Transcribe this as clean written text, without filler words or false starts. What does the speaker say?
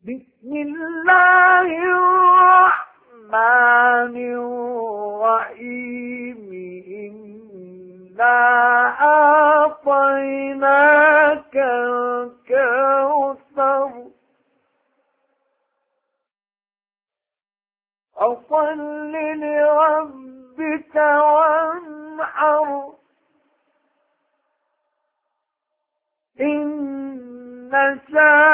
بسم الله الرحمن الرحيم إنا أعطيناك الكوثر فصل لربك وانحر إن